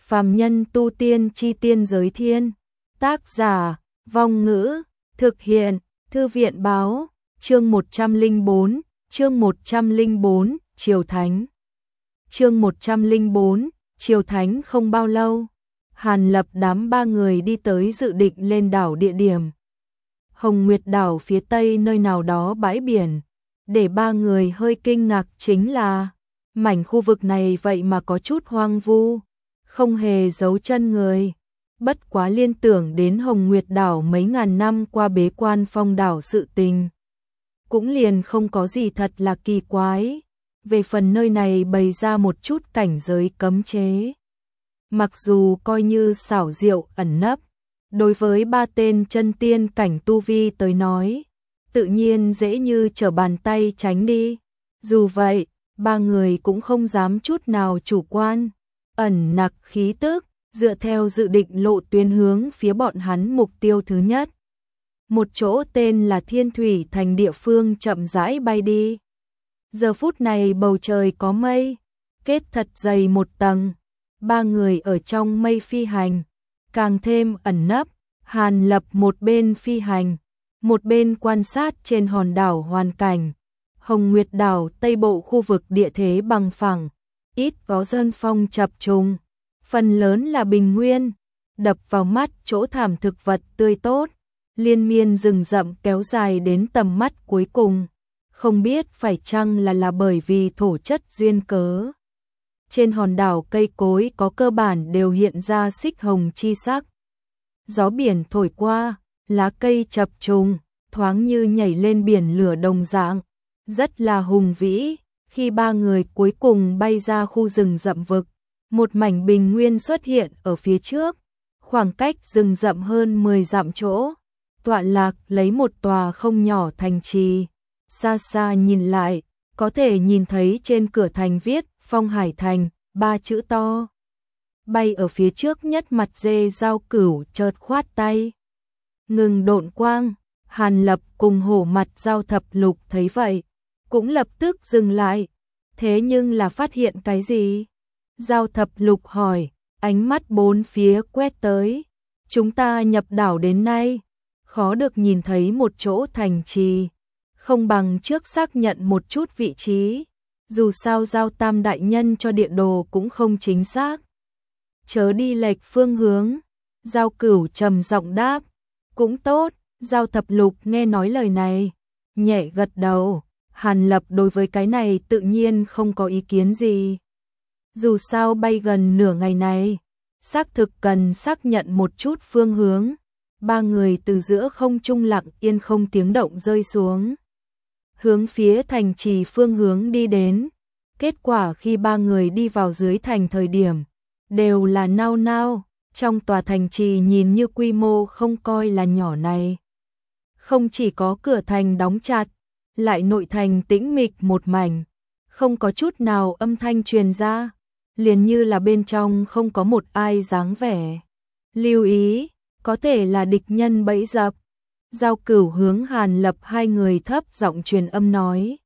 Phàm nhân tu tiên chi tiên giới thiên. Tác giả, Vong Ngữ, thực hiện, Thư viện báo, chương 104, Triều Thánh. Chương 104, Triều Thánh không bao lâu, Hàn Lập đám ba người đi tới dự định lên đảo địa điểm. Hồng Nguyệt đảo phía tây nơi nào đó bãi biển, để ba người hơi kinh ngạc chính là mảnh khu vực này vậy mà có chút hoang vu, không hề dấu chân người. Bất quá liên tưởng đến Hồng Nguyệt đảo mấy ngàn năm qua bế quan phong đảo sự tình, cũng liền không có gì thật là kỳ quái. Về phần nơi này bày ra một chút cảnh giới cấm chế, mặc dù coi như xảo diệu ẩn nấp, đối với ba tên chân tiên cảnh tu vi tới nói, tự nhiên dễ như trở bàn tay tránh đi. Dù vậy, ba người cũng không dám chút nào chủ quan, ẩn nặc khí tức, dựa theo dự định lộ tuyến hướng phía bọn hắn mục tiêu thứ nhất. Một chỗ tên là Thiên Thủy Thành địa phương chậm rãi bay đi. Giờ phút này bầu trời có mây, kết thật dày một tầng, ba người ở trong mây phi hành, càng thêm ẩn nấp. Hàn Lập một bên phi hành, một bên quan sát trên hòn đảo hoàn cảnh. Hồng Nguyệt đảo tây bộ khu vực địa thế bằng phẳng, ít có dân phong chập trùng, phần lớn là bình nguyên, đập vào mắt chỗ thảm thực vật tươi tốt, liên miên rừng rậm kéo dài đến tầm mắt cuối cùng. Không biết phải chăng là bởi vì thổ chất duyên cớ, trên hòn đảo cây cối có cơ bản đều hiện ra xích hồng chi sắc. Gió biển thổi qua, lá cây chập trùng, thoáng như nhảy lên biển lửa đồng dạng, rất là hùng vĩ. Khi ba người cuối cùng bay ra khu rừng rậm vực, một mảnh bình nguyên xuất hiện ở phía trước, khoảng cách rừng rậm hơn 10 dặm chỗ, tọa lạc lấy một tòa không nhỏ thành trì. Xa xa nhìn lại, có thể nhìn thấy trên cửa thành viết Phong Hải Thành, 3 chữ to. Bay ở phía trước nhất mặt dê Giao Cửu chợt khoát tay, ngừng độn quang. Hàn Lập cùng hổ mặt Giao Thập Lục thấy vậy, cũng lập tức dừng lại. Thế nhưng là phát hiện cái gì? Giao Thập Lục hỏi, ánh mắt bốn phía quét tới. Chúng ta nhập đảo đến nay, khó được nhìn thấy một chỗ thành trì, không bằng trước xác nhận một chút vị trí. Dù sao Giao Tam đại nhân cho địa đồ cũng không chính xác, chớ đi lệch phương hướng. Giao Cửu trầm giọng đáp, cũng tốt. Giao Thập Lục nghe nói lời này, nhẹ gật đầu. Hàn Lập đối với cái này tự nhiên không có ý kiến gì. Dù sao bay gần nửa ngày này, xác thực cần xác nhận một chút phương hướng. Ba người từ giữa không trung lặng yên không tiếng động rơi xuống, hướng phía thành trì phương hướng đi đến. Kết quả khi ba người đi vào dưới thành thời điểm, đều là nao nao. Trong tòa thành trì nhìn như quy mô không coi là nhỏ này, không chỉ có cửa thành đóng chặt, lại nội thành tĩnh mịch một mảnh, không có chút nào âm thanh truyền ra, liền như là bên trong không có một ai dáng vẻ. Lưu ý, có thể là địch nhân bẫy dập. Giao Cửu hướng Hàn Lập hai người thấp giọng truyền âm nói.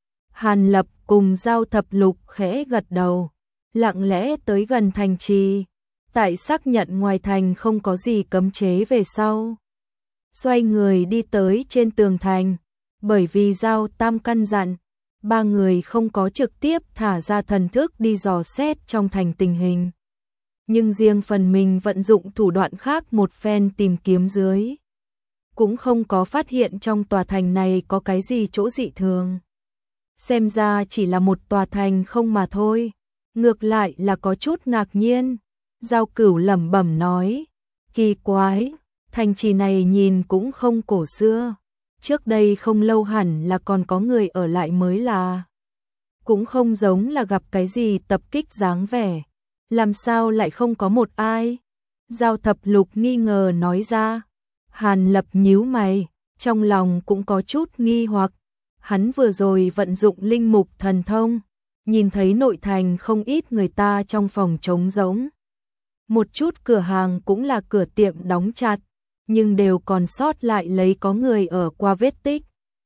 Hàn Lập cùng Giao Thập Lục khẽ gật đầu, lặng lẽ tới gần thành trì. Tại xác nhận ngoài thành không có gì cấm chế về sau, xoay người đi tới trên tường thành. Bởi vì Giao Tam căn dặn, ba người không có trực tiếp thả ra thần thức đi dò xét trong thành tình hình, nhưng riêng phần mình vận dụng thủ đoạn khác một phen tìm kiếm dưới, cũng không có phát hiện trong tòa thành này có cái gì chỗ dị thường. Xem ra chỉ là một tòa thành không mà thôi, ngược lại là có chút ngạc nhiên. Giao Cửu lẩm bẩm nói, kỳ quái, thành trì này nhìn cũng không cổ xưa, trước đây không lâu hẳn là còn có người ở lại mới là, cũng không giống là gặp cái gì tập kích dáng vẻ, làm sao lại không có một ai? Giao Thập Lục nghi ngờ nói ra. Hàn Lập nhíu mày, trong lòng cũng có chút nghi hoặc. Hắn vừa rồi vận dụng linh mục thần thông, nhìn thấy nội thành không ít người ta trong phòng trống rỗng, một chút cửa hàng cũng là cửa tiệm đóng chặt, nhưng đều còn sót lại lấy có người ở qua vết tích.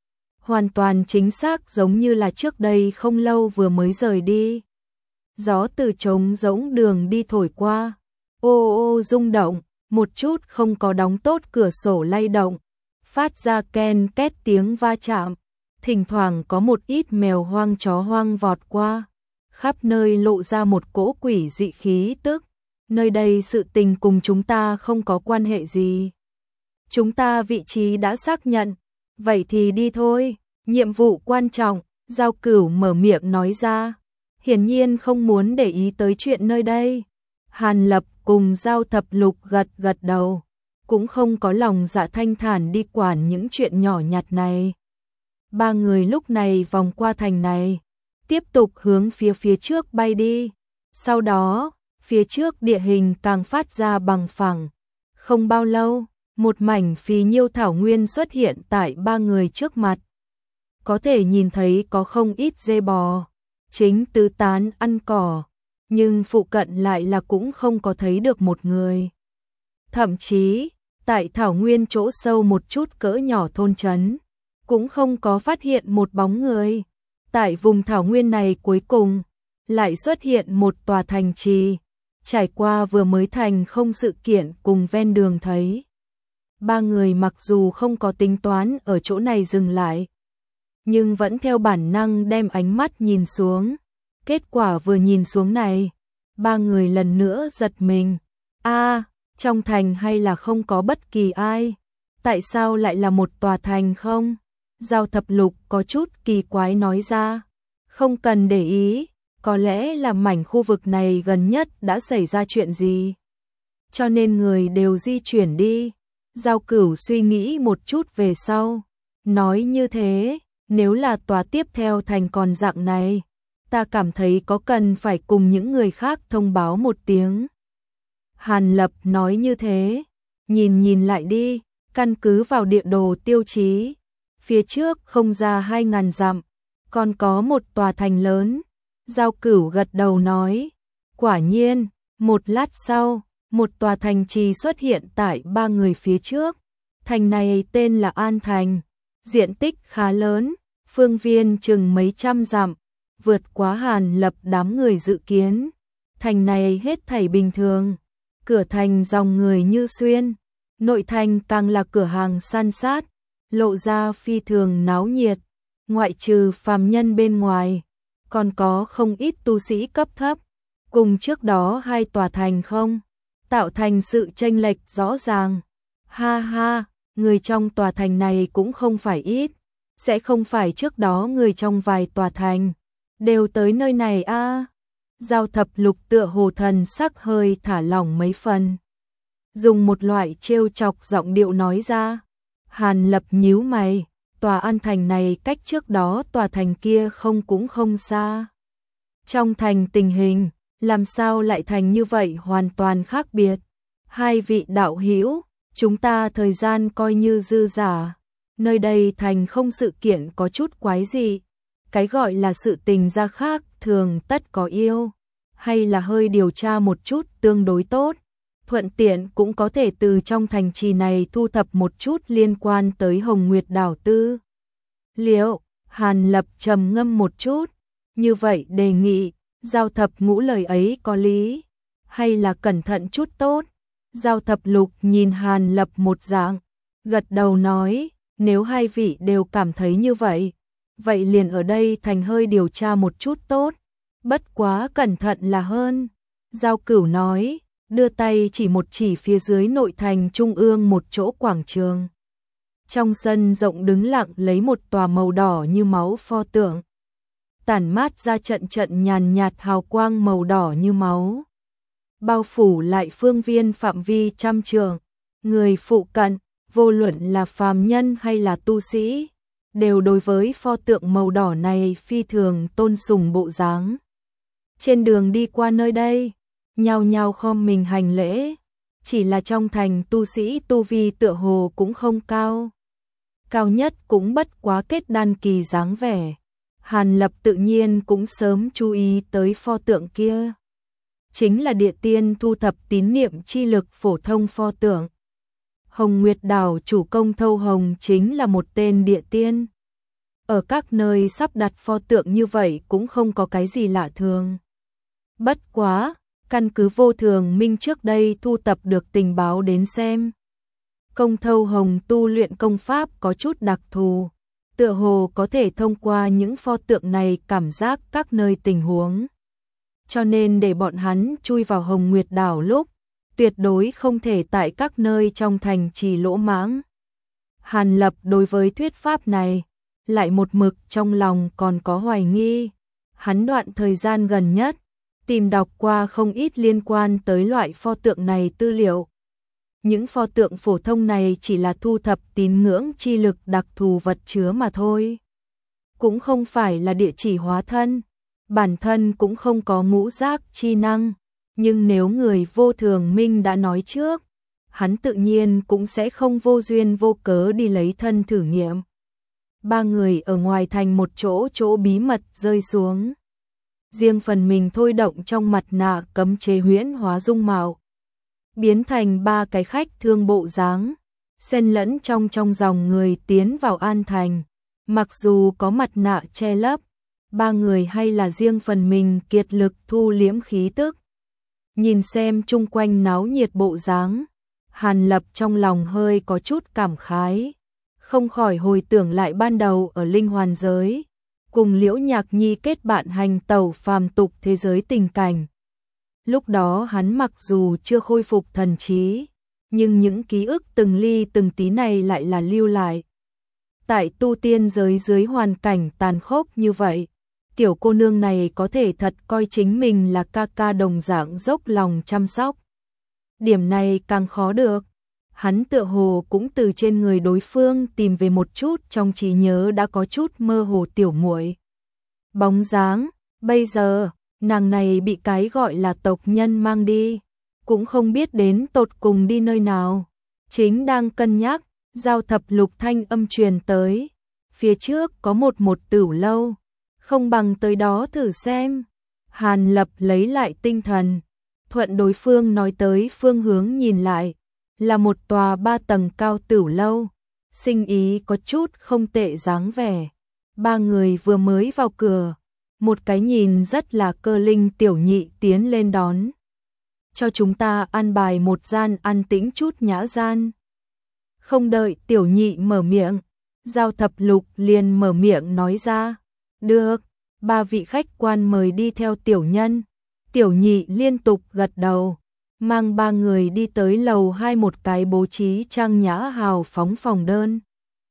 Hoàn toàn chính xác giống như là trước đây không lâu vừa mới rời đi. Gió từ trống rỗng đường đi thổi qua, ô ô rung động, một chút không có đóng tốt cửa sổ lay động, phát ra ken két tiếng va chạm, thỉnh thoảng có một ít mèo hoang chó hoang vọt qua, khắp nơi lộ ra một cỗ quỷ dị khí tức, nơi đây sự tình cùng chúng ta không có quan hệ gì. Chúng ta vị trí đã xác nhận, vậy thì đi thôi, nhiệm vụ quan trọng, Giao Cửu mở miệng nói ra, hiển nhiên không muốn để ý tới chuyện nơi đây. Hàn Lập cùng Giao Thập Lục gật gật đầu, cũng không có lòng dạ thanh thản đi quản những chuyện nhỏ nhặt này. Ba người lúc này vòng qua thành này, tiếp tục hướng phía trước bay đi. Sau đó, phía trước địa hình càng phát ra bằng phẳng. Không bao lâu, một mảnh phì nhiêu thảo nguyên xuất hiện tại ba người trước mặt. Có thể nhìn thấy có không ít dê bò, chính tứ tán ăn cỏ, nhưng phụ cận lại là cũng không có thấy được một người. Thậm chí, tại thảo nguyên chỗ sâu một chút cỡ nhỏ thôn trấn, cũng không có phát hiện một bóng người. Tại vùng thảo nguyên này cuối cùng, lại xuất hiện một tòa thành trì, trải qua vừa mới thành không sự kiện cùng ven đường thấy. Ba người mặc dù không có tính toán ở chỗ này dừng lại, nhưng vẫn theo bản năng đem ánh mắt nhìn xuống. Kết quả vừa nhìn xuống này, ba người lần nữa giật mình. Trong thành hay là không có bất kỳ ai? Tại sao lại là một tòa thành không? Giao Thập Lục có chút kỳ quái nói ra. Không cần để ý, có lẽ là mảnh khu vực này gần nhất đã xảy ra chuyện gì, cho nên người đều di chuyển đi. Giao Cửu suy nghĩ một chút về sau, nói như thế, nếu là tòa tiếp theo thành còn dạng này, ta cảm thấy có cần phải cùng những người khác thông báo một tiếng. Hàn Lập nói như thế, nhìn lại đi, căn cứ vào địa đồ tiêu chí, phía trước không ra 2000 dặm, còn có một tòa thành lớn. Giao Cửu gật đầu nói, quả nhiên, một lát sau, một tòa thành trì xuất hiện tại ba người phía trước. Thành này tên là An Thành, diện tích khá lớn, phương viên chừng mấy trăm dặm, vượt quá Hàn Lập đám người dự kiến. Thành này hết thảy bình thường, cửa thành dòng người như xuyên, nội thành càng là cửa hàng san sát, lộ ra phi thường náo nhiệt, ngoại trừ phàm nhân bên ngoài, còn có không ít tu sĩ cấp thấp, cùng trước đó hai tòa thành không, tạo thành sự chênh lệch rõ ràng. Ha ha, người trong tòa thành này cũng không phải ít, sẽ không phải trước đó người trong vài tòa thành đều tới nơi này a? Giao Thập Lục tựa hồ thần sắc hơi thả lỏng mấy phần, dùng một loại trêu chọc giọng điệu nói ra. Hàn Lập nhíu mày, tòa An Thành này cách trước đó tòa thành kia cũng không xa. Trong thành tình hình, làm sao lại thành như vậy hoàn toàn khác biệt. Hai vị đạo hữu, chúng ta thời gian coi như dư giả. Nơi đây thành không sự kiện có chút quái dị. Cái gọi là sự tình ra khác thường tất có yêu. Hay là hơi điều tra một chút tương đối tốt. Thuận tiện cũng có thể từ trong thành trì này thu thập một chút liên quan tới Hồng Nguyệt đảo tư liệu. Hàn Lập trầm ngâm một chút, như vậy đề nghị, Giao Thập Ngũ lời ấy có lý, hay là cẩn thận chút tốt. Giao Thập Lục nhìn Hàn Lập một dạng, gật đầu nói, nếu hai vị đều cảm thấy như vậy, vậy liền ở đây thành hơi điều tra một chút tốt, bất quá cẩn thận là hơn. Giao Cửu nói, đưa tay chỉ phía dưới nội thành trung ương một chỗ quảng trường. Trong sân rộng đứng lặng lấy một tòa màu đỏ như máu pho tượng, tản mát ra trận nhàn nhạt hào quang màu đỏ như máu, bao phủ lại phương viên phạm vi trăm trượng. Người phụ cận, vô luận là phàm nhân hay là tu sĩ, đều đối với pho tượng màu đỏ này phi thường tôn sùng bộ dáng. Trên đường đi qua nơi đây, nhao nhao khom mình hành lễ, chỉ là trong thành tu sĩ tu vi tựa hồ cũng không cao. Cao nhất cũng bất quá kết đan kỳ dáng vẻ. Hàn Lập tự nhiên cũng sớm chú ý tới pho tượng kia. Chính là địa tiên thu thập tín niệm chi lực phổ thông pho tượng. Hồng Nguyệt đảo chủ công Thâu Hồng chính là một tên địa tiên. Ở các nơi sắp đặt pho tượng như vậy cũng không có cái gì lạ thường. Bất quá, căn cứ Vô Thường Minh trước đây thu tập được tình báo đến xem. Công Thâu Hồng tu luyện công pháp có chút đặc thù, tựa hồ có thể thông qua những pho tượng này cảm giác các nơi tình huống. Cho nên để bọn hắn chui vào Hồng Nguyệt đảo lúc, tuyệt đối không thể tại các nơi trong thành trì lỗ mãng. Hàn Lập đối với thuyết pháp này, lại một mực trong lòng còn có hoài nghi. Hắn đoạn thời gian gần nhất, tìm đọc qua không ít liên quan tới loại pho tượng này tư liệu. Những pho tượng phổ thông này chỉ là thu thập tín ngưỡng chi lực đặc thù vật chứa mà thôi. Cũng không phải là địa chỉ hóa thân, bản thân cũng không có ngũ giác chi năng. Nhưng nếu người Vô Thường Minh đã nói trước, hắn tự nhiên cũng sẽ không vô duyên vô cớ đi lấy thân thử nghiệm. Ba người ở ngoài thành một chỗ bí mật rơi xuống. Riêng phần mình thôi động trong mặt nạ cấm chế huyễn hóa dung mạo, biến thành ba cái khách thương bộ dáng, xen lẫn trong dòng người tiến vào An Thành. Mặc dù có mặt nạ che lấp, ba người hay là riêng phần mình kiệt lực thu liễm khí tức. Nhìn xem chung quanh náo nhiệt bộ dáng, Hàn Lập trong lòng hơi có chút cảm khái, không khỏi hồi tưởng lại ban đầu ở Linh Hoàn giới, cùng Liễu Nhạc Nhi kết bạn hành tẩu phàm tục thế giới tình cảnh. Lúc đó hắn mặc dù chưa khôi phục thần trí, nhưng những ký ức từng ly từng tí này lại là lưu lại. Tại tu tiên giới dưới hoàn cảnh tàn khốc như vậy, tiểu cô nương này có thể thật coi chính mình là ca ca đồng dạng dốc lòng chăm sóc. Điểm này càng khó được. Hắn tựa hồ cũng từ trên người đối phương tìm về một chút trong trí nhớ đã có chút mơ hồ tiểu muội. Bóng dáng, bây giờ, nàng này bị cái gọi là tộc nhân mang đi, cũng không biết đến tột cùng đi nơi nào. Chính đang cân nhắc, Giao Thập Lục thanh âm truyền tới. Phía trước có một tửu lâu, không bằng tới đó thử xem. Hàn Lập lấy lại tinh thần, thuận đối phương nói tới phương hướng nhìn lại, là một tòa 3 tầng cao tửu lâu, sinh ý có chút không tệ dáng vẻ. Ba người vừa mới vào cửa, một cái nhìn rất là cơ linh tiểu nhị tiến lên đón. Cho chúng ta ăn bài một gian an tĩnh chút nhã gian. Không đợi tiểu nhị mở miệng, Giao Thập Lục liền mở miệng nói ra. Được, ba vị khách quan mời đi theo tiểu nhân. Tiểu nhị liên tục gật đầu, mang ba người đi tới lầu 2 một cái bố trí trang nhã hào phóng phòng đơn.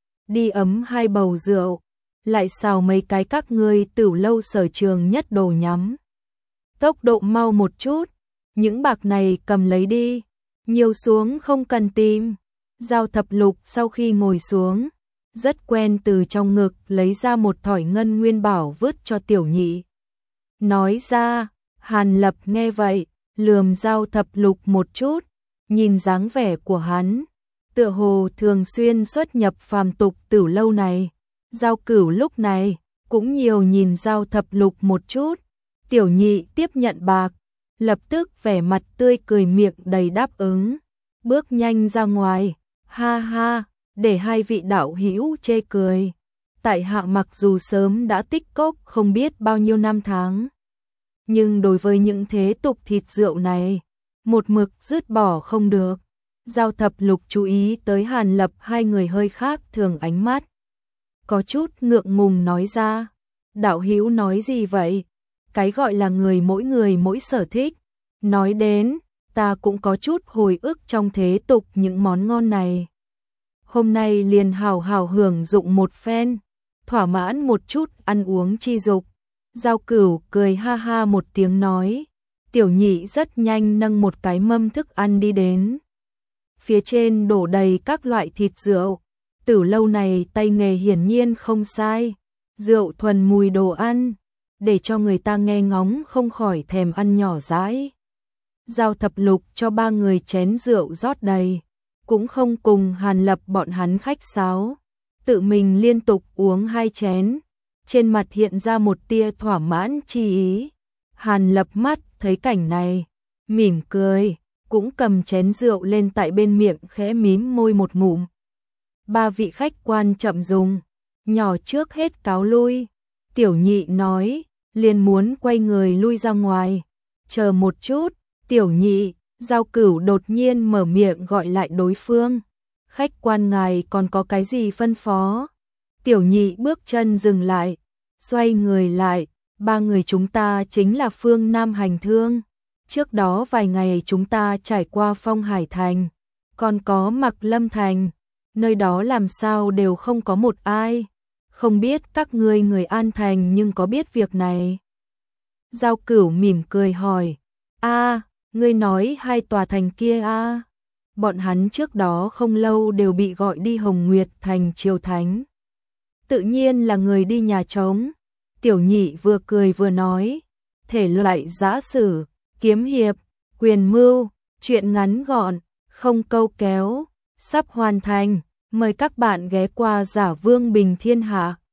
Đi ấm 2 bầu rượu, lại xào mấy cái các ngươi tửu lâu sở trường nhất đồ nhắm. Tốc độ mau một chút, những bạc này cầm lấy đi, nhiều xuống không cần tìm. Giao Thập Lục sau khi ngồi xuống, rất quen từ trong ngực lấy ra một thỏi ngân nguyên bảo vứt cho tiểu nhị. Nói ra, Hàn Lập nghe vậy, lườm Giao Thập Lục một chút, nhìn dáng vẻ của hắn, tựa hồ thường xuyên xuất nhập phàm tục tửu lâu này. Giao Cửu lúc này cũng nhiều nhìn Giao Thập Lục một chút. Tiểu nhị tiếp nhận bạc, lập tức vẻ mặt tươi cười miệng đầy đáp ứng, bước nhanh ra ngoài. Ha ha, để hai vị đạo hữu chê cười. Tại hạ mặc dù sớm đã tích cóp không biết bao nhiêu năm tháng, nhưng đối với những thế tục thịt rượu này, một mực dứt bỏ không được. Giao Thập Lục chú ý tới Hàn Lập hai người hơi khác thường ánh mắt, có chút ngượng ngùng nói ra. Đạo hữu nói gì vậy? Cái gọi là người mỗi sở thích. Nói đến, ta cũng có chút hồi ức trong thế tục những món ngon này. Hôm nay liền hào hào hưởng dụng một phen, thỏa mãn một chút ăn uống chi dục. Giao Cửu cười ha ha một tiếng nói. Tiểu nhị rất nhanh nâng một cái mâm thức ăn đi đến. Phía trên đổ đầy các loại thịt rượu. Tửu lâu này tay nghề hiển nhiên không sai. Rượu thuần mùi đồ ăn, để cho người ta nghe ngóng không khỏi thèm ăn nhỏ dãi. Giao Thập Lục cho ba người chén rượu rót đầy, cũng không cùng Hàn Lập bọn hắn khách sáo, tự mình liên tục uống 2 chén, trên mặt hiện ra một tia thỏa mãn chi ý. Hàn Lập mắt thấy cảnh này, mỉm cười, cũng cầm chén rượu lên tại bên miệng khẽ mím môi một ngụm. Ba vị khách quan chậm dùng, nhỏ trước hết cáo lui. Tiểu nhị nói, liền muốn quay người lui ra ngoài. Chờ một chút, Tiểu nhị, Giao Cửu đột nhiên mở miệng gọi lại đối phương. Khách quan ngài còn có cái gì phân phó? Tiểu nhị bước chân dừng lại, xoay người lại, ba người chúng ta chính là phương Nam hành thương. Trước đó vài ngày chúng ta trải qua Phong Hải Thành, còn có Mặc Lâm Thành, nơi đó làm sao đều không có một ai. Không biết các ngươi người An Thành nhưng có biết việc này? Giao Cửu mỉm cười hỏi, ngươi nói hai tòa thành kia bọn hắn trước đó không lâu đều bị gọi đi Hồng Nguyệt Thành triều thánh. Tự nhiên là người đi nhà trống. Tiểu nhị vừa cười vừa nói, thể loại giã sử, kiếm hiệp, quyền mưu, chuyện ngắn gọn, không câu kéo, sắp hoàn thành, mời các bạn ghé qua Giả Vương Bình Thiên Hạ.